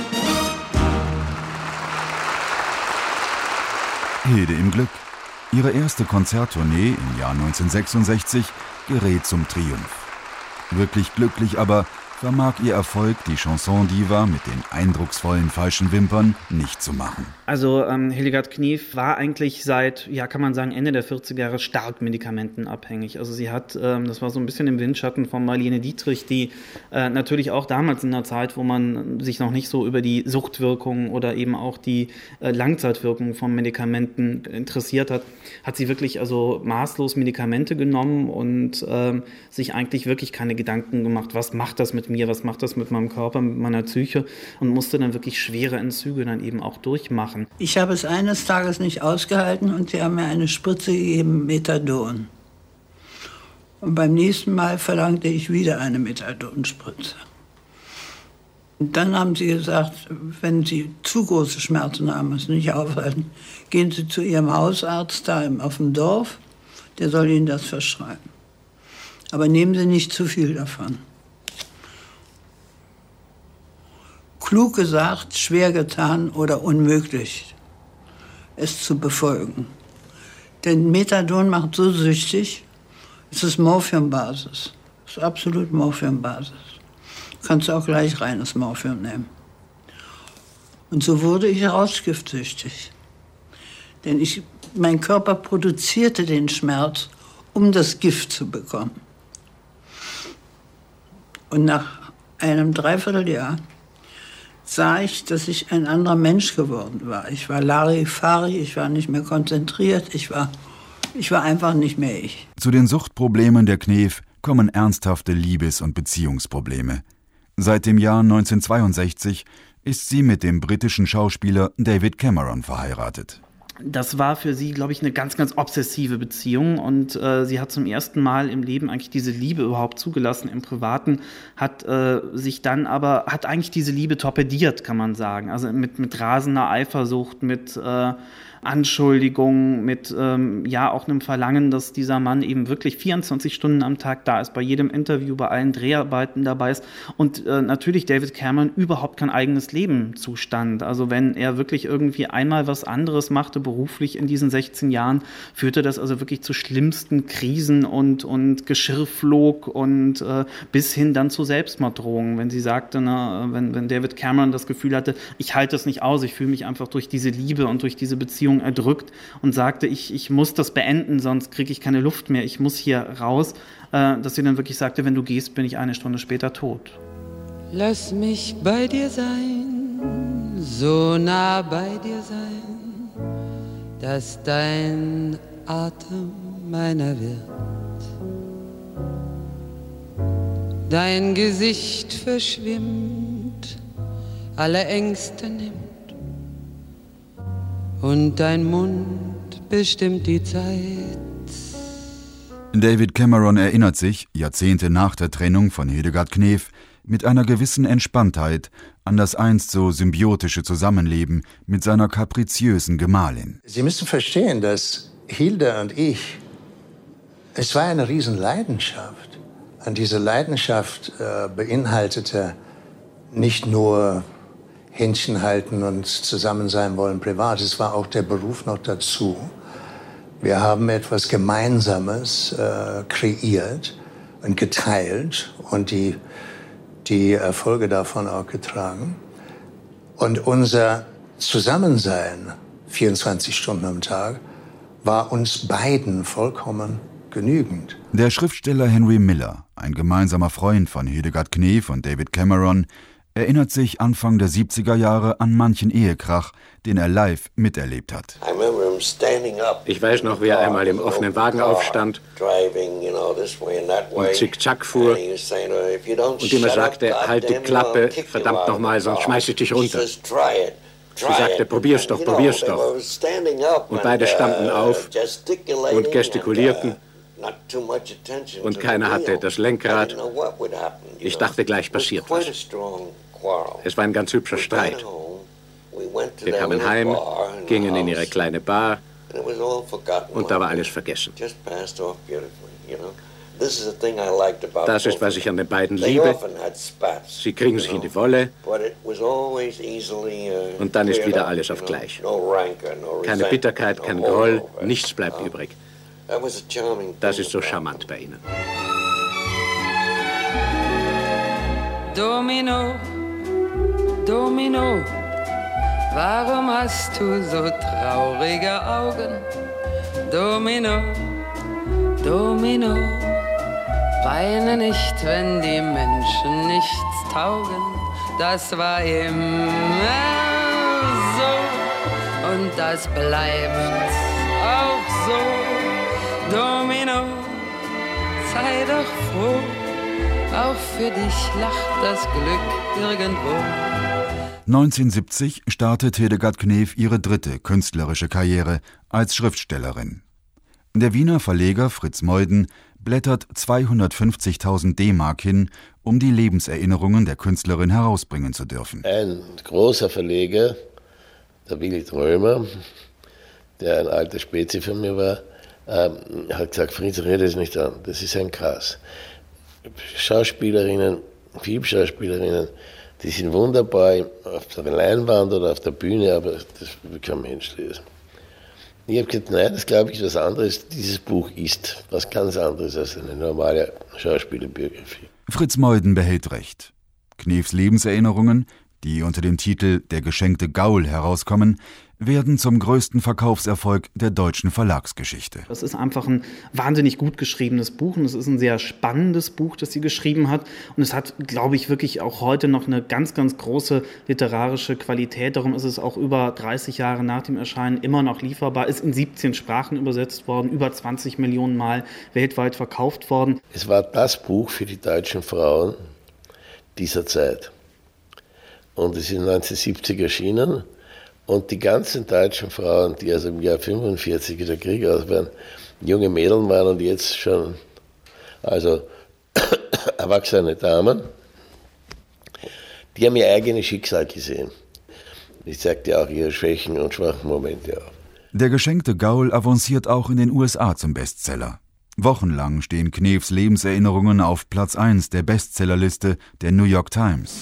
Hilde im Glück. Ihre erste Konzerttournee im Jahr neunzehnhundertsechsundsechzig gerät zum Triumph. Wirklich glücklich aber vermag ihr Erfolg die Chanson-Diva mit den eindrucksvollen falschen Wimpern nicht zu machen.
Also ähm, Hildegard Knef war eigentlich seit, ja kann man sagen, Ende der vierziger Jahre stark medikamentenabhängig. Also sie hat, ähm, das war so ein bisschen im Windschatten von Marlene Dietrich, die äh, natürlich auch damals in einer Zeit, wo man sich noch nicht so über die Suchtwirkungen oder eben auch die äh, Langzeitwirkungen von Medikamenten interessiert hat, hat sie wirklich also maßlos Medikamente genommen und ähm, sich eigentlich wirklich keine Gedanken gemacht, was macht das mit mir, was macht das mit meinem Körper, mit meiner Psyche, und musste dann wirklich schwere Entzüge dann eben auch durchmachen.
Ich habe es eines Tages nicht ausgehalten und sie haben mir eine Spritze gegeben, Methadon. Und beim nächsten Mal verlangte ich wieder eine Methadonspritze. Und dann haben sie gesagt, wenn Sie zu große Schmerzen haben, müssen nicht aufhalten, gehen Sie zu Ihrem Hausarzt da auf dem Dorf, der soll Ihnen das verschreiben. Aber nehmen Sie nicht zu viel davon. Klug gesagt, schwer getan oder unmöglich, es zu befolgen. Denn Methadon macht so süchtig, es ist Morphiumbasis. Es ist absolut Morphiumbasis. Du kannst auch gleich reines Morphium nehmen. Und so wurde ich rauschgiftsüchtig. Denn ich, mein Körper produzierte den Schmerz, um das Gift zu bekommen. Und nach einem Dreivierteljahr sah ich, dass ich ein anderer Mensch geworden war. Ich war Larifari, ich war nicht mehr konzentriert, ich war, ich war einfach nicht mehr ich.
Zu den Suchtproblemen der Knef kommen ernsthafte Liebes- und Beziehungsprobleme. Seit dem Jahr neunzehnhundertzweiundsechzig ist sie mit dem britischen Schauspieler David Cameron verheiratet.
Das war für sie, glaube ich, eine ganz, ganz obsessive Beziehung, und äh, sie hat zum ersten Mal im Leben eigentlich diese Liebe überhaupt zugelassen im Privaten, hat äh, sich dann aber, hat eigentlich diese Liebe torpediert, kann man sagen, also mit, mit rasender Eifersucht, mit äh, Anschuldigungen, mit ähm, ja auch einem Verlangen, dass dieser Mann eben wirklich vierundzwanzig Stunden am Tag da ist, bei jedem Interview, bei allen Dreharbeiten dabei ist, und äh, natürlich David Cameron überhaupt kein eigenes Leben zustand. Also wenn er wirklich irgendwie einmal was anderes machte beruflich in diesen sechzehn Jahren, führte das also wirklich zu schlimmsten Krisen und, und Geschirrflog und äh, bis hin dann zu Selbstmorddrohungen. Wenn sie sagte, na, wenn, wenn David Cameron das Gefühl hatte, ich halte es nicht aus, ich fühle mich einfach durch diese Liebe und durch diese Beziehung erdrückt, und sagte, ich, ich muss das beenden, sonst kriege ich keine Luft mehr, ich muss hier raus, äh, dass sie dann wirklich sagte, wenn du gehst, bin ich eine Stunde später tot.
Lass mich bei dir sein, so nah bei dir sein, dass dein Atem meiner wird. Dein Gesicht verschwimmt, alle Ängste nimmt, und dein Mund bestimmt die Zeit.
David Cameron erinnert sich, Jahrzehnte nach der Trennung von Hildegard Knef, mit einer gewissen Entspanntheit an das einst so symbiotische Zusammenleben mit seiner kapriziösen Gemahlin.
Sie müssen verstehen, dass Hilde und ich, es war eine Riesenleidenschaft. Und diese Leidenschaft äh, beinhaltete nicht nur Händchen halten und zusammen sein wollen privat. Es war auch der Beruf noch dazu. Wir haben etwas Gemeinsames äh, kreiert und geteilt. Und die, die Erfolge davon auch getragen. Und unser Zusammensein, vierundzwanzig Stunden am Tag, war uns beiden vollkommen genügend.
Der Schriftsteller Henry Miller, ein gemeinsamer Freund von Hildegard Knef und David Cameron, erinnert sich Anfang der siebziger Jahre an manchen Ehekrach, den er live miterlebt hat.
Ich weiß noch, wie er einmal im offenen Wagen aufstand und zickzack fuhr und immer sagte, halt die Klappe, verdammt nochmal, sonst schmeiß ich dich runter. Sie sagte, probier's doch, probier's doch. Und beide standen auf und gestikulierten und keiner hatte das Lenkrad. Ich dachte, gleich passiert was. Es war ein ganz hübscher Streit. Wir kamen heim, gingen in ihre kleine Bar und da war alles vergessen. Das ist, was ich an den beiden liebe. Sie kriegen sich in die Wolle und dann ist wieder alles auf gleich. Keine Bitterkeit, kein Groll, nichts bleibt übrig. Das ist so charmant bei ihnen.
Domino, Domino, warum hast du so traurige Augen? Domino, Domino, weine nicht, wenn die Menschen nichts taugen. Das war immer so und das bleibt auch so. Domino, sei doch froh, auch für dich lacht das Glück irgendwo.
neunzehnhundertsiebzig startet Hildegard Knef ihre dritte künstlerische Karriere als Schriftstellerin. Der Wiener Verleger Fritz Meuden blättert zweihundertfünfzigtausend D-Mark hin, um die Lebenserinnerungen der Künstlerin herausbringen zu dürfen.
Ein großer Verleger, der Willi Trömer, der ein alter Spezi von mir war, ähm, hat gesagt, Fritz, rede es nicht an, das ist ein Kass. Schauspielerinnen, Filmschauspielerinnen, die sind wunderbar auf der Leinwand oder auf der Bühne, aber das will kein Mensch lesen. Ich habe gesagt, nein, das glaube ich ist was anderes. Dieses Buch ist was ganz anderes als eine normale Schauspielerbiografie.
Fritz Meuden behält recht. Knefs Lebenserinnerungen, die unter dem Titel Der geschenkte Gaul herauskommen, werden zum größten Verkaufserfolg der deutschen Verlagsgeschichte.
Das ist einfach ein wahnsinnig gut geschriebenes Buch und es ist ein sehr spannendes Buch, das sie geschrieben hat. Und es hat, glaube ich, wirklich auch heute noch eine ganz, ganz große literarische Qualität. Darum ist es auch über dreißig Jahre nach dem Erscheinen immer noch lieferbar, ist in siebzehn Sprachen übersetzt worden, über zwanzig Millionen Mal weltweit verkauft worden.
Es war das Buch für die deutschen Frauen dieser Zeit. Und es ist neunzehnhundertsiebzig erschienen. Und die ganzen deutschen Frauen, die also im Jahr fünfundvierzig der Krieg aus waren, junge Mädel waren und jetzt schon also erwachsene Damen, die haben ihr eigenes Schicksal gesehen. Ich zeigte auch ihre Schwächen und schwachen Momente auf.
Der geschenkte Gaul avanciert auch in den U S A zum Bestseller. Wochenlang stehen Knefs Lebenserinnerungen auf Platz eins der Bestsellerliste der New York Times.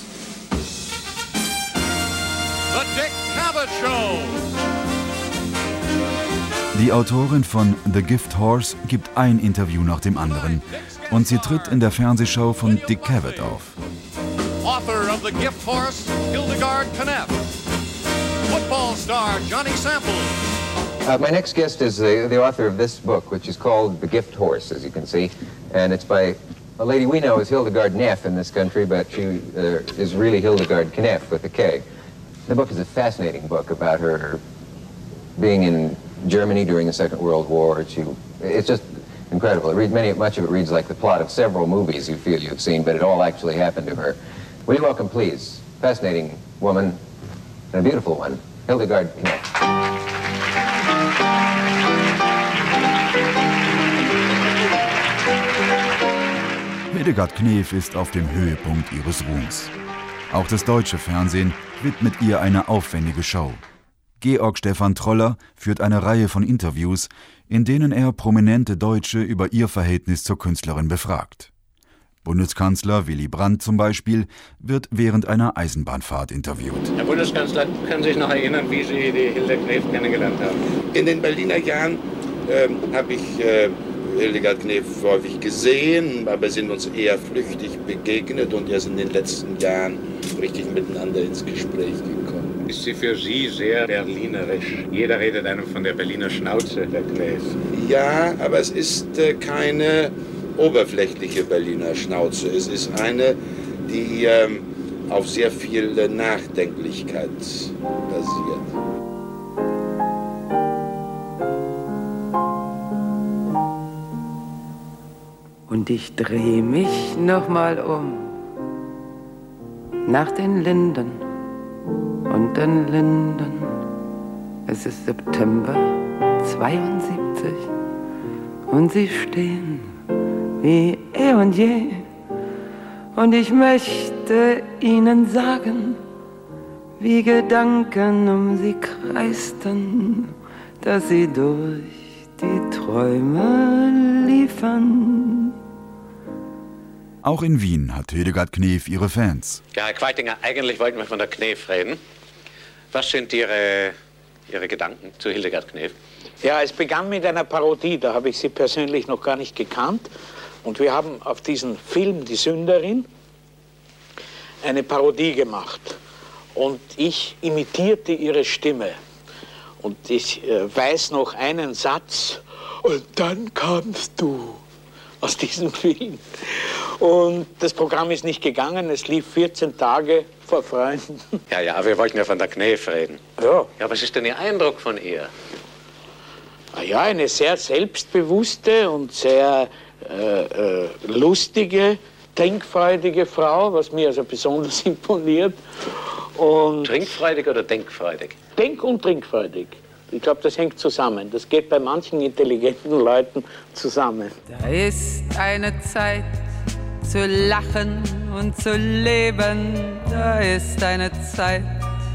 Die Autorin von The Gift Horse gibt ein Interview nach dem anderen und sie tritt in der Fernsehshow von Dick Cavett auf.
Author of The Gift Horse, Hildegard Knef. Football star Johnny Sample.
Uh, my next guest is the, the author of this book, which is called The Gift Horse, as you can see, and it's by a lady we know as Hildegard Knef in this country, but she uh, is really Hildegard Knef with a K. The book is a fascinating book about her being in Germany during the Second World War. She, it's just incredible. It reads, many, much of it reads like the plot of several movies you feel you've seen, but it all actually happened to her. Will you welcome, please, fascinating woman and a beautiful one, Hildegard Knef.
Hildegard Knef ist auf dem Höhepunkt ihres Ruhms. Auch das deutsche Fernsehen widmet ihr eine aufwendige Show. Georg Stefan Troller führt eine Reihe von Interviews, in denen er prominente Deutsche über ihr Verhältnis zur Künstlerin befragt. Bundeskanzler Willy Brandt zum Beispiel wird während einer Eisenbahnfahrt interviewt.
Herr Bundeskanzler, können Sie sich noch erinnern, wie Sie die Hilde Knef kennengelernt haben?
In den Berliner Jahren äh, habe ich äh,
Hildegard Knef häufig gesehen, aber sind uns eher flüchtig begegnet und erst in den letzten Jahren richtig miteinander ins Gespräch gekommen.
Ist sie für Sie sehr berlinerisch? Jeder redet einem von der Berliner Schnauze, Herr Knef.
Ja, aber es ist äh, keine oberflächliche Berliner Schnauze. Es ist eine, die ähm, auf sehr viel äh, Nachdenklichkeit basiert.
Und ich dreh mich nochmal um, nach den Linden und den Linden. Es ist September zweiundsiebzig und sie stehen wie eh und je. Und ich möchte ihnen sagen, wie Gedanken um sie kreisten, dass sie durch die Träume liefern.
Auch in Wien hat Hildegard Knef ihre Fans.
Ja, Herr Quaitinger, eigentlich wollten wir von der Knef reden. Was sind Ihre, Ihre Gedanken zu Hildegard Knef?
Ja, es begann mit einer Parodie, da habe ich sie persönlich noch gar nicht gekannt. Und wir haben auf diesen Film Die Sünderin eine Parodie gemacht. Und ich imitierte ihre Stimme. Und ich äh, weiß noch einen Satz. Und dann kamst du aus diesem Film. Und das Programm ist nicht gegangen. Es lief vierzehn Tage vor Freunden.
Ja, ja, wir wollten ja von der Knef reden.
Ja.
Ja, was ist denn Ihr Eindruck von ihr?
Ah ja, eine sehr selbstbewusste und sehr äh, äh, lustige, trinkfreudige Frau, was mir also besonders imponiert. Und
trinkfreudig oder denkfreudig?
Denk- und trinkfreudig. Ich glaube, das hängt zusammen. Das geht bei manchen intelligenten Leuten zusammen.
Da ist eine Zeit zu lachen und zu leben. Da ist eine Zeit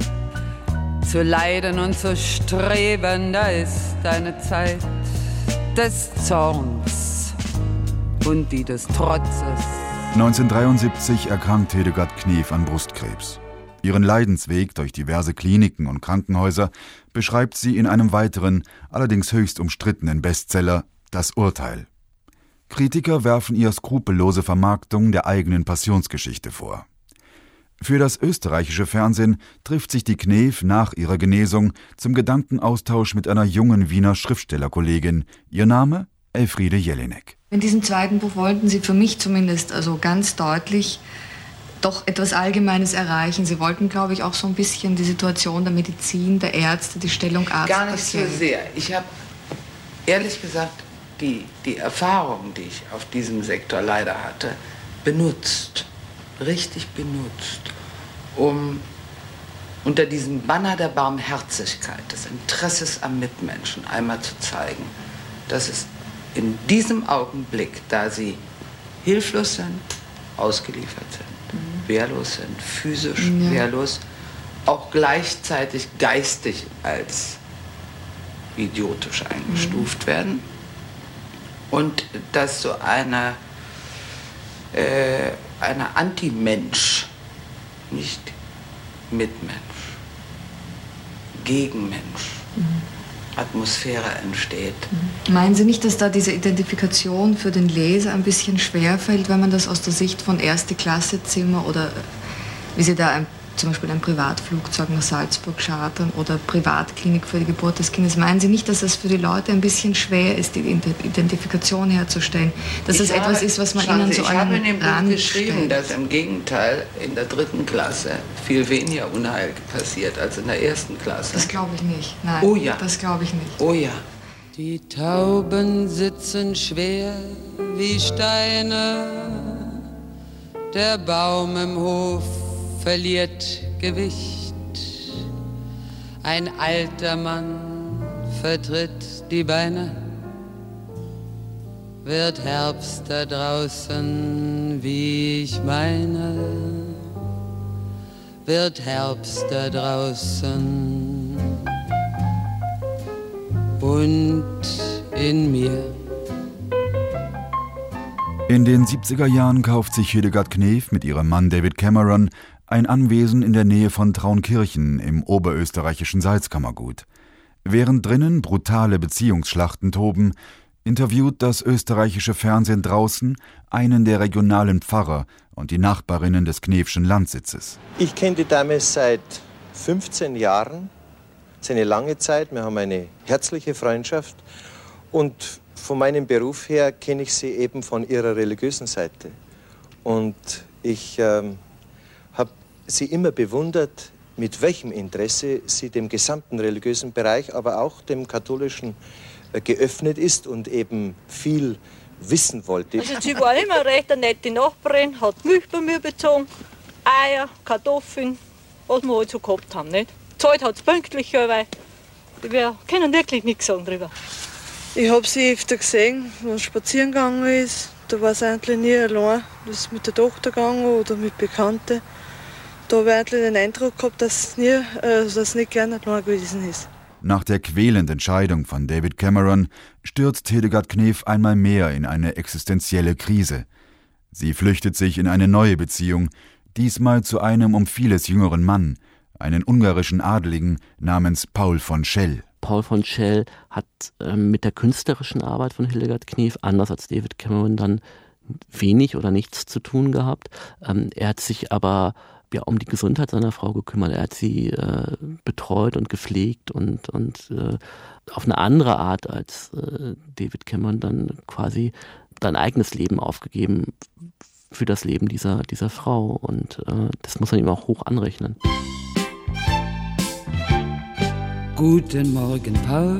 zu leiden und zu streben. Da ist eine Zeit des Zorns und die des Trotzes.
neunzehnhundertdreiundsiebzig erkrankt Hildegard Knef an Brustkrebs. Ihren Leidensweg durch diverse Kliniken und Krankenhäuser beschreibt sie in einem weiteren, allerdings höchst umstrittenen Bestseller »Das Urteil«. Kritiker werfen ihr skrupellose Vermarktung der eigenen Passionsgeschichte vor. Für das österreichische Fernsehen trifft sich die Knef nach ihrer Genesung zum Gedankenaustausch mit einer jungen Wiener Schriftstellerkollegin. Ihr Name? Elfriede Jelinek.
In diesem zweiten Buch wollten Sie für mich zumindest also ganz deutlich doch etwas Allgemeines erreichen. Sie wollten, glaube ich, auch so ein bisschen die Situation der Medizin, der Ärzte, die Stellung Arzt.
Gar nicht so sehr. Ich habe ehrlich gesagt die, die Erfahrung, die ich auf diesem Sektor leider hatte, benutzt, richtig benutzt, um unter diesem Banner der Barmherzigkeit, des Interesses am Mitmenschen einmal zu zeigen, dass es in diesem Augenblick, da sie hilflos sind, ausgeliefert sind, mhm. wehrlos sind, physisch ja. wehrlos, auch gleichzeitig geistig als idiotisch eingestuft mhm. werden. Und dass so eine, äh, eine Anti-Mensch, nicht Mitmensch, Gegenmensch, mhm. Atmosphäre entsteht.
Meinen Sie nicht, dass da diese Identifikation für den Leser ein bisschen schwerfällt, wenn man das aus der Sicht von Erste-Klasse-Zimmer oder wie Sie da ein, zum Beispiel ein Privatflugzeug nach Salzburg chartern oder Privatklinik für die Geburt des Kindes, meinen Sie nicht, dass das für die Leute ein bisschen schwer ist, die Identifikation herzustellen? Dass das etwas ist, was man ihnen so an den Rand stellt? Ich habe in dem Buch geschrieben,
dass im Gegenteil in der dritten Klasse viel weniger Unheil passiert als in der ersten Klasse.
Das glaube ich nicht. Nein,
oh ja.
Das glaube ich nicht.
Oh ja.
Die Tauben sitzen schwer wie Steine, der Baum im Hof verliert Gewicht. Ein alter Mann vertritt die Beine. Wird Herbst da draußen, wie ich meine. Wird Herbst da draußen und in mir.
In den siebziger Jahren kauft sich Hildegard Knef mit ihrem Mann David Cameron ein Anwesen in der Nähe von Traunkirchen im oberösterreichischen Salzkammergut. Während drinnen brutale Beziehungsschlachten toben, interviewt das österreichische Fernsehen draußen einen der regionalen Pfarrer und die Nachbarinnen des Knefschen Landsitzes.
Ich kenne die Dame seit fünfzehn Jahren. Das ist eine lange Zeit. Wir haben eine herzliche Freundschaft. Und von meinem Beruf her kenne ich sie eben von ihrer religiösen Seite. Und ich ähm, habe sie immer bewundert, mit welchem Interesse sie dem gesamten religiösen Bereich, aber auch dem katholischen äh, geöffnet ist und eben viel wissen wollte.
Also sie war immer recht eine nette Nachbarin, hat Milch bei mir bezogen, Eier, Kartoffeln, was wir halt so gehabt haben. Nicht? Zahlt hat es pünktlich, weil wir können wirklich nichts sagen drüber.
Ich habe sie öfter gesehen, wenn sie spazieren gegangen ist. Da war sie eigentlich nie allein. Das ist mit der Tochter gegangen oder mit Bekannten. Da habe ich eigentlich den Eindruck gehabt, dass sie, nie, äh, dass sie nicht gerne allein gewesen ist.
Nach der quälenden Scheidung von David Cameron stürzt Hildegard Knef einmal mehr in eine existenzielle Krise. Sie flüchtet sich in eine neue Beziehung, diesmal zu einem um vieles jüngeren Mann, einen ungarischen Adeligen namens Paul von Schell.
Paul von Schell hat äh, mit der künstlerischen Arbeit von Hildegard Knef, anders als David Cameron, dann wenig oder nichts zu tun gehabt. Ähm, er hat sich aber ja, um die Gesundheit seiner Frau gekümmert. Er hat sie äh, betreut und gepflegt und, und äh, auf eine andere Art als äh, David Cameron dann quasi sein eigenes Leben aufgegeben für das Leben dieser, dieser Frau. Und äh, das muss man ihm auch hoch anrechnen.
Guten Morgen, Paul.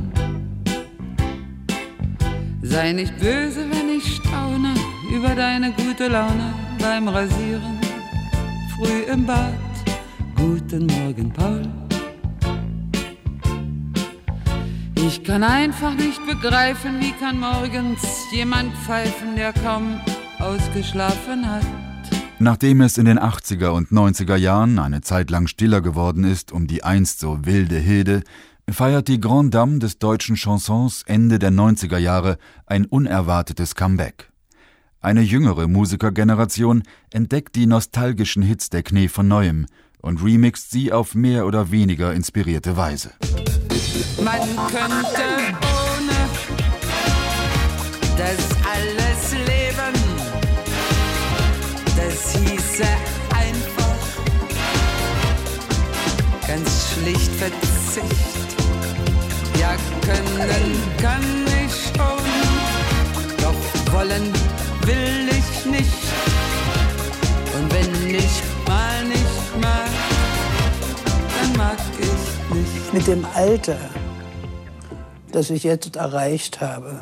Sei nicht böse, wenn ich staune über deine gute Laune beim Rasieren. Früh im Bad, guten Morgen, Paul. Ich kann einfach nicht begreifen, wie kann morgens jemand pfeifen, der kaum ausgeschlafen hat.
Nachdem es in den achtziger und neunziger Jahren eine Zeit lang stiller geworden ist um die einst so wilde Hilde, feiert die Grande Dame des deutschen Chansons Ende der neunziger Jahre ein unerwartetes Comeback. Eine jüngere Musikergeneration entdeckt die nostalgischen Hits der Knef von Neuem und remixt sie auf mehr oder weniger inspirierte Weise.
Man könnte ohne das alles leben, das hieße einfach ganz schlicht Verzicht. Ja, können kann ich schon, doch wollen will ich nicht. Und wenn ich mal nicht mag, dann mag ich nicht.
Mit dem Alter, das ich jetzt erreicht habe,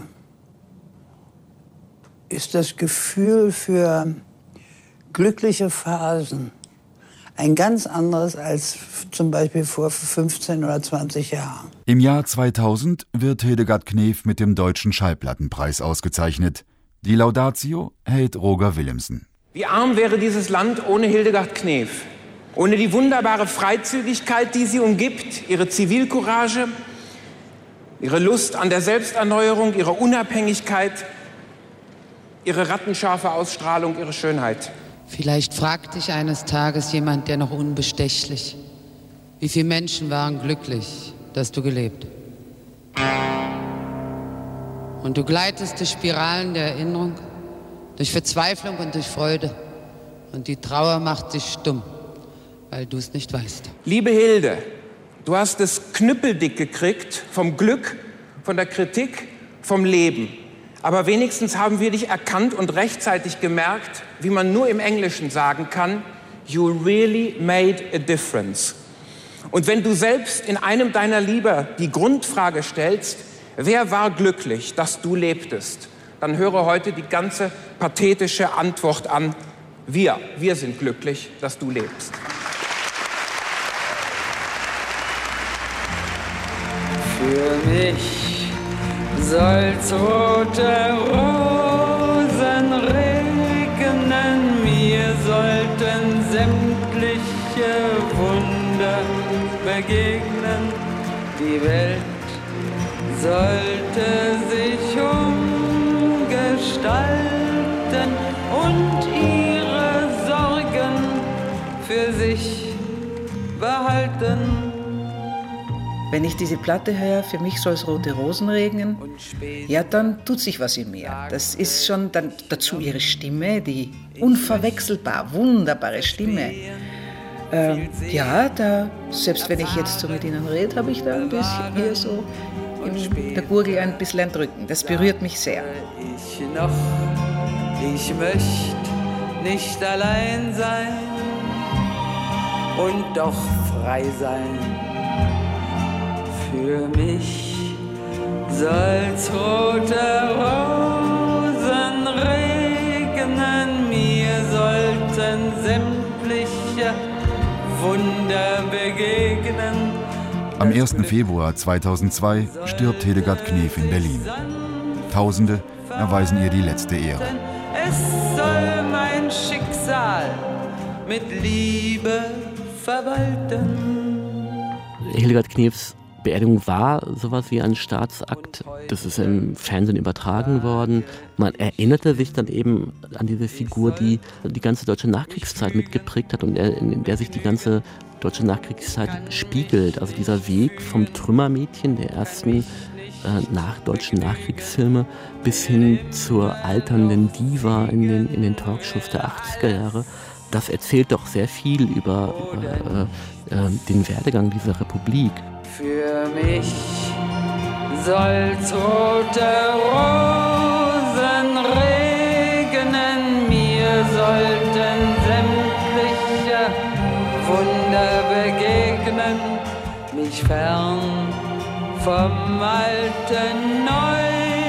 ist das Gefühl für glückliche Phasen ein ganz anderes als zum Beispiel vor fünfzehn oder zwanzig Jahren.
Im Jahr zweitausend wird Hildegard Knef mit dem Deutschen Schallplattenpreis ausgezeichnet. Die Laudatio hält Roger Willemsen.
Wie arm wäre dieses Land ohne Hildegard Knef, ohne die wunderbare Freizügigkeit, die sie umgibt, ihre Zivilcourage, ihre Lust an der Selbsterneuerung, ihre Unabhängigkeit, ihre rattenscharfe Ausstrahlung, ihre Schönheit.
Vielleicht fragt dich eines Tages jemand, der noch unbestechlich: Wie viele Menschen waren glücklich, dass du gelebt? Und du gleitest durch Spiralen der Erinnerung, durch Verzweiflung und durch Freude. Und die Trauer macht dich stumm, weil du es nicht weißt.
Liebe Hilde, du hast es knüppeldick gekriegt vom Glück, von der Kritik, vom Leben. Aber wenigstens haben wir dich erkannt und rechtzeitig gemerkt, wie man nur im Englischen sagen kann, you really made a difference. Und wenn du selbst in einem deiner Lieder die Grundfrage stellst, wer war glücklich, dass du lebtest, dann höre heute die ganze pathetische Antwort an, wir, wir sind glücklich, dass du lebst.
Für mich soll's rote Rosen regnen, mir sollten sämtliche Wunder begegnen, die Welt sollte sich umgestalten und ihre Sorgen für sich behalten.
wenn ich diese Platte höre, für mich soll es rote Rosen regnen, ja, dann tut sich was in mir. Das ist schon dann dazu ihre Stimme, die unverwechselbar, wunderbare Stimme. Ähm, ja, da, selbst wenn ich jetzt so mit Ihnen rede, habe ich da ein bisschen hier so in der Gurgel ein bisschen ein Drücken. Das berührt mich sehr.
Ich noch, ich möchte nicht allein sein und doch frei sein. Für mich soll's rote Rosen regnen, mir sollten sämtliche Wunder begegnen.
Am ersten Februar zweitausendzwei stirbt Hildegard Knef in Berlin. Tausende erweisen ihr die letzte Ehre.
Es soll mein Schicksal mit Liebe verwalten.
Hildegard Knefs Beerdigung war sowas wie ein Staatsakt. Das ist im Fernsehen übertragen worden. Man erinnerte sich dann eben an diese Figur, die die ganze deutsche Nachkriegszeit mitgeprägt hat und in der sich die ganze deutsche Nachkriegszeit spiegelt. Also dieser Weg vom Trümmermädchen der ersten äh, nach deutschen Nachkriegsfilme bis hin zur alternden Diva in den, in den Talkshows der achtziger Jahre. Das erzählt doch sehr viel über, über äh, äh, den Werdegang dieser Republik.
Für mich soll's rote Rosen regnen, mir sollten sämtliche Wunder begegnen, mich fern vom Alten neu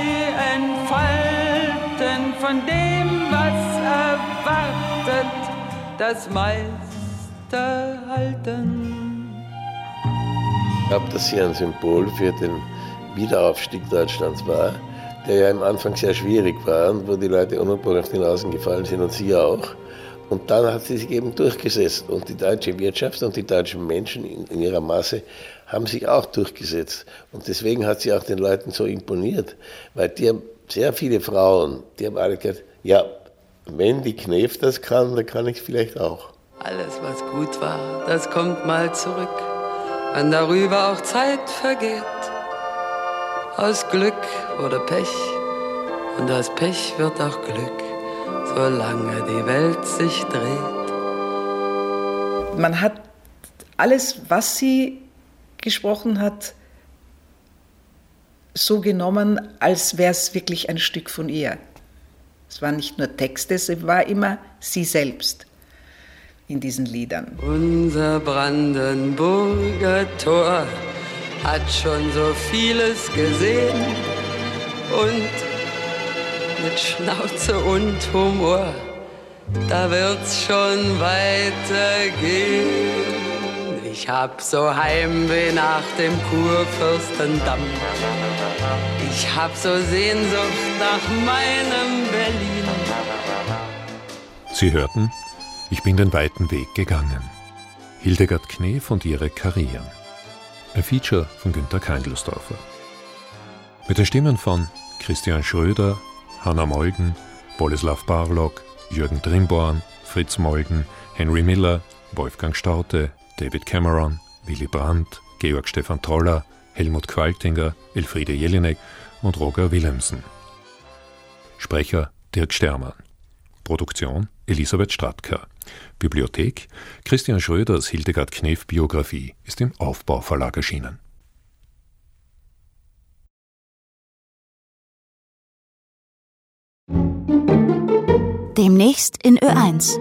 entfalten, von dem, was erwartet, das meiste halten.
Ich glaube, dass sie ein Symbol für den Wiederaufstieg Deutschlands war, der ja am Anfang sehr schwierig war und wo die Leute ununterbrochen auf die Nasen gefallen sind und sie auch. Und dann hat sie sich eben durchgesetzt und die deutsche Wirtschaft und die deutschen Menschen in, in ihrer Masse haben sich auch durchgesetzt. Und deswegen hat sie auch den Leuten so imponiert, weil die haben sehr viele Frauen, die haben alle gesagt, ja, wenn die Knef das kann, dann kann ich es vielleicht auch.
Alles, was gut war, das kommt mal zurück, wenn darüber auch Zeit vergeht. Aus Glück oder Pech, und aus Pech wird auch Glück, solange die Welt sich dreht.
Man hat alles, was sie gesprochen hat, so genommen, als wäre es wirklich ein Stück von ihr. Es waren nicht nur Texte, es war immer sie selbst in diesen Liedern.
Unser Brandenburger Tor hat schon so vieles gesehen und mit Schnauze und Humor, da wird's schon weitergehen. Ich hab so Heimweh nach dem Kurfürstendamm. Ich hab so Sehnsucht nach meinem Berlin.
Sie hörten Ich bin den weiten Weg gegangen. Hildegard Knef und ihre Karrieren. Ein Feature von Günter Keindlsdorfer. Mit den Stimmen von Christian Schröder, Hanna Molden, Boleslav Barlog, Jürgen Trimborn, Fritz Molden, Henry Miller, Wolfgang Staudte, David Cameron, Willy Brandt, Georg Stefan Troller, Helmut Qualtinger, Elfriede Jelinek und Roger Willemsen. Sprecher Dirk Stermann. Produktion Elisabeth Stratker. Bibliothek Christian Schröders Hildegard Knef Biografie ist im Aufbau Verlag erschienen.
Demnächst in Ö eins.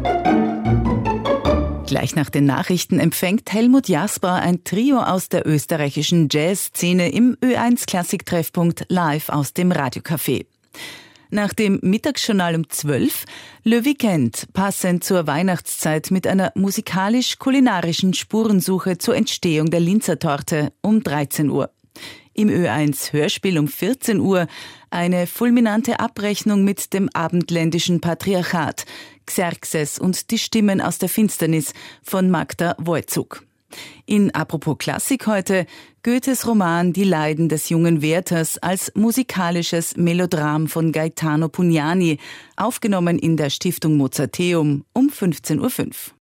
Gleich nach den Nachrichten empfängt Helmut Jasper ein Trio aus der österreichischen Jazzszene im Ö eins Klassiktreffpunkt live aus dem Radiocafé. Nach dem Mittagsjournal um zwölf Le Weekend, passend zur Weihnachtszeit mit einer musikalisch-kulinarischen Spurensuche zur Entstehung der Linzer Torte um dreizehn Uhr. Im Ö eins Hörspiel um vierzehn Uhr eine fulminante Abrechnung mit dem abendländischen Patriarchat, Xerxes und die Stimmen aus der Finsternis von Magda Wojcuk. In Apropos Klassik heute Goethes Roman Die Leiden des jungen Werthers als musikalisches Melodram von Gaetano Pugnani, aufgenommen in der Stiftung Mozarteum um fünfzehn Uhr fünf.